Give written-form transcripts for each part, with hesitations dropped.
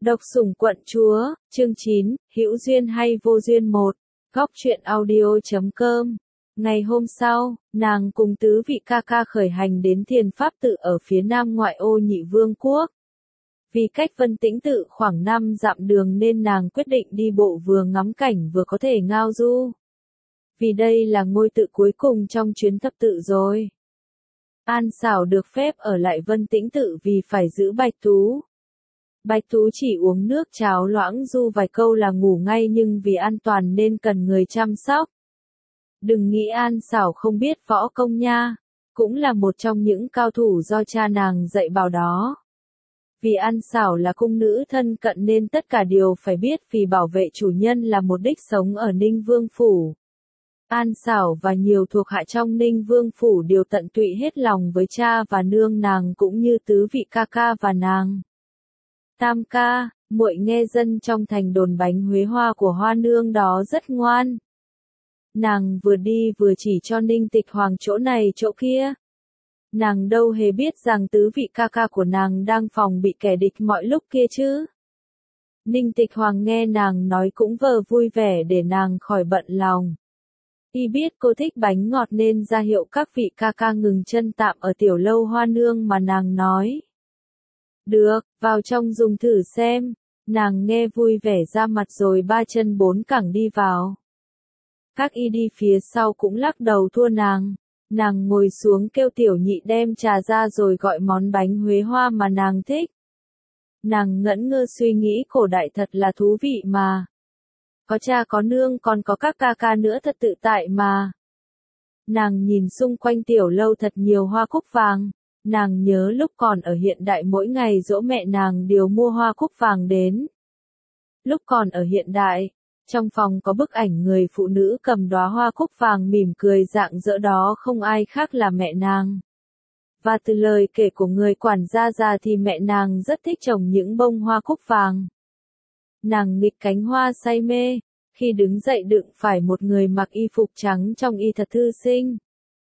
Độc sủng quận chúa, chương 9, hữu duyên hay vô duyên 1, góc truyện audio.com. Ngày hôm sau, nàng cùng tứ vị ca ca khởi hành đến Thiền Pháp Tự ở phía nam ngoại ô Nhị Vương quốc. Vì cách Vân Tĩnh Tự khoảng 5 dặm đường nên nàng quyết định đi bộ vừa ngắm cảnh vừa có thể ngao du. Vì đây là ngôi tự cuối cùng trong chuyến thập tự rồi. An Xảo được phép ở lại Vân Tĩnh Tự vì phải giữ Bạch Tú. Bạch Tú chỉ uống nước cháo loãng du vài câu là ngủ ngay, nhưng vì an toàn nên cần người chăm sóc. Đừng nghĩ An Xảo không biết võ công nha, cũng là một trong những cao thủ do cha nàng dạy bảo đó. Vì An Xảo là cung nữ thân cận nên tất cả đều phải biết, vì bảo vệ chủ nhân là một đích sống ở Ninh Vương Phủ. An Xảo và nhiều thuộc hạ trong Ninh Vương Phủ đều tận tụy hết lòng với cha và nương nàng cũng như tứ vị ca ca và nàng. Tam ca, muội nghe dân trong thành đồn bánh Huế Hoa của Hoa nương đó rất ngoan. Nàng vừa đi vừa chỉ cho Ninh Tịch Hoàng chỗ này chỗ kia. Nàng đâu hề biết rằng tứ vị ca ca của nàng đang phòng bị kẻ địch mọi lúc kia chứ. Ninh Tịch Hoàng nghe nàng nói cũng vờ vui vẻ để nàng khỏi bận lòng. Y biết cô thích bánh ngọt nên ra hiệu các vị ca ca ngừng chân tạm ở tiểu lâu Hoa nương mà nàng nói. Được, vào trong dùng thử xem. Nàng nghe vui vẻ ra mặt rồi ba chân bốn cẳng đi vào. Các y đi phía sau cũng lắc đầu thua nàng. Nàng ngồi xuống kêu tiểu nhị đem trà ra rồi gọi món bánh Huế Hoa mà nàng thích. Nàng ngẩn ngơ suy nghĩ cổ đại thật là thú vị mà. Có cha có nương còn có các ca ca nữa thật tự tại mà. Nàng nhìn xung quanh tiểu lâu thật nhiều hoa cúc vàng. Nàng nhớ lúc còn ở hiện đại mỗi ngày giỗ mẹ nàng đều mua hoa cúc vàng đến. Lúc còn ở hiện đại, trong phòng có bức ảnh người phụ nữ cầm đóa hoa cúc vàng mỉm cười rạng rỡ đó không ai khác là mẹ nàng. Và từ lời kể của người quản gia già thì mẹ nàng rất thích trồng những bông hoa cúc vàng. Nàng nghịch cánh hoa say mê, khi đứng dậy đụng phải một người mặc y phục trắng trông y thật thư sinh.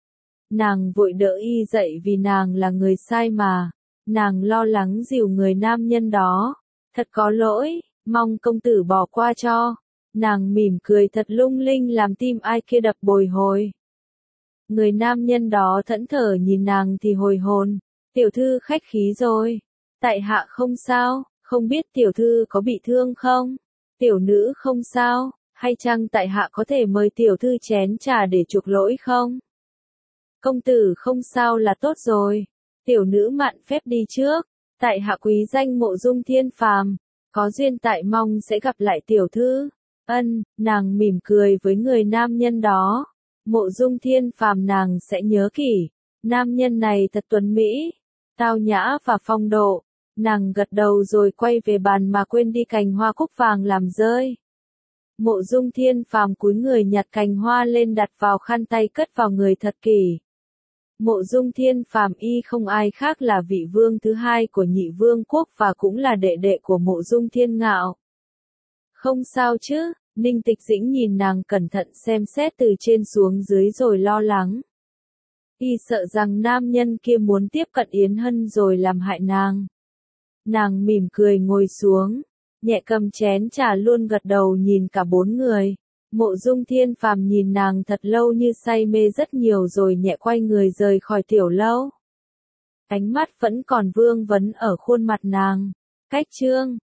Nàng vội đỡ y dậy vì nàng là người sai mà. Nàng lo lắng dìu người nam nhân đó. Thật có lỗi, mong công tử bỏ qua cho. Nàng mỉm cười thật lung linh làm tim ai kia đập bồi hồi. Người nam nhân đó thẫn thờ nhìn nàng thì hồi hồn. Tiểu thư khách khí rồi. Tại hạ không sao, không biết tiểu thư có bị thương không? Tiểu nữ không sao, hay chăng tại hạ có thể mời tiểu thư chén trà để chuộc lỗi không? Công tử không sao là tốt rồi. Tiểu nữ mạn phép đi trước. Tại hạ quý danh Mộ Dung Thiên Phàm, có duyên tại mong sẽ gặp lại tiểu thư. Ân, nàng mỉm cười với người nam nhân đó. Mộ Dung Thiên Phàm nàng sẽ nhớ kỹ. Nam nhân này thật tuấn mỹ, tao nhã và phong độ. Nàng gật đầu rồi quay về bàn mà quên đi cành hoa cúc vàng làm rơi. Mộ Dung Thiên Phàm cúi người nhặt cành hoa lên đặt vào khăn tay cất vào người thật kỹ. Mộ Dung Thiên Phàm y không ai khác là vị vương thứ hai của Nhị Vương quốc và cũng là đệ đệ của Mộ Dung Thiên Ngạo. Không sao chứ? Ninh Tịch Dĩnh nhìn nàng cẩn thận xem xét từ trên xuống dưới rồi lo lắng. Y sợ rằng nam nhân kia muốn tiếp cận Yến Hân rồi làm hại nàng. Nàng mỉm cười ngồi xuống, nhẹ cầm chén trà luôn gật đầu nhìn cả bốn người. Mộ Dung Thiên Phàm nhìn nàng thật lâu như say mê rất nhiều rồi nhẹ quay người rời khỏi tiểu lâu. Ánh mắt vẫn còn vương vấn ở khuôn mặt nàng. Cách chương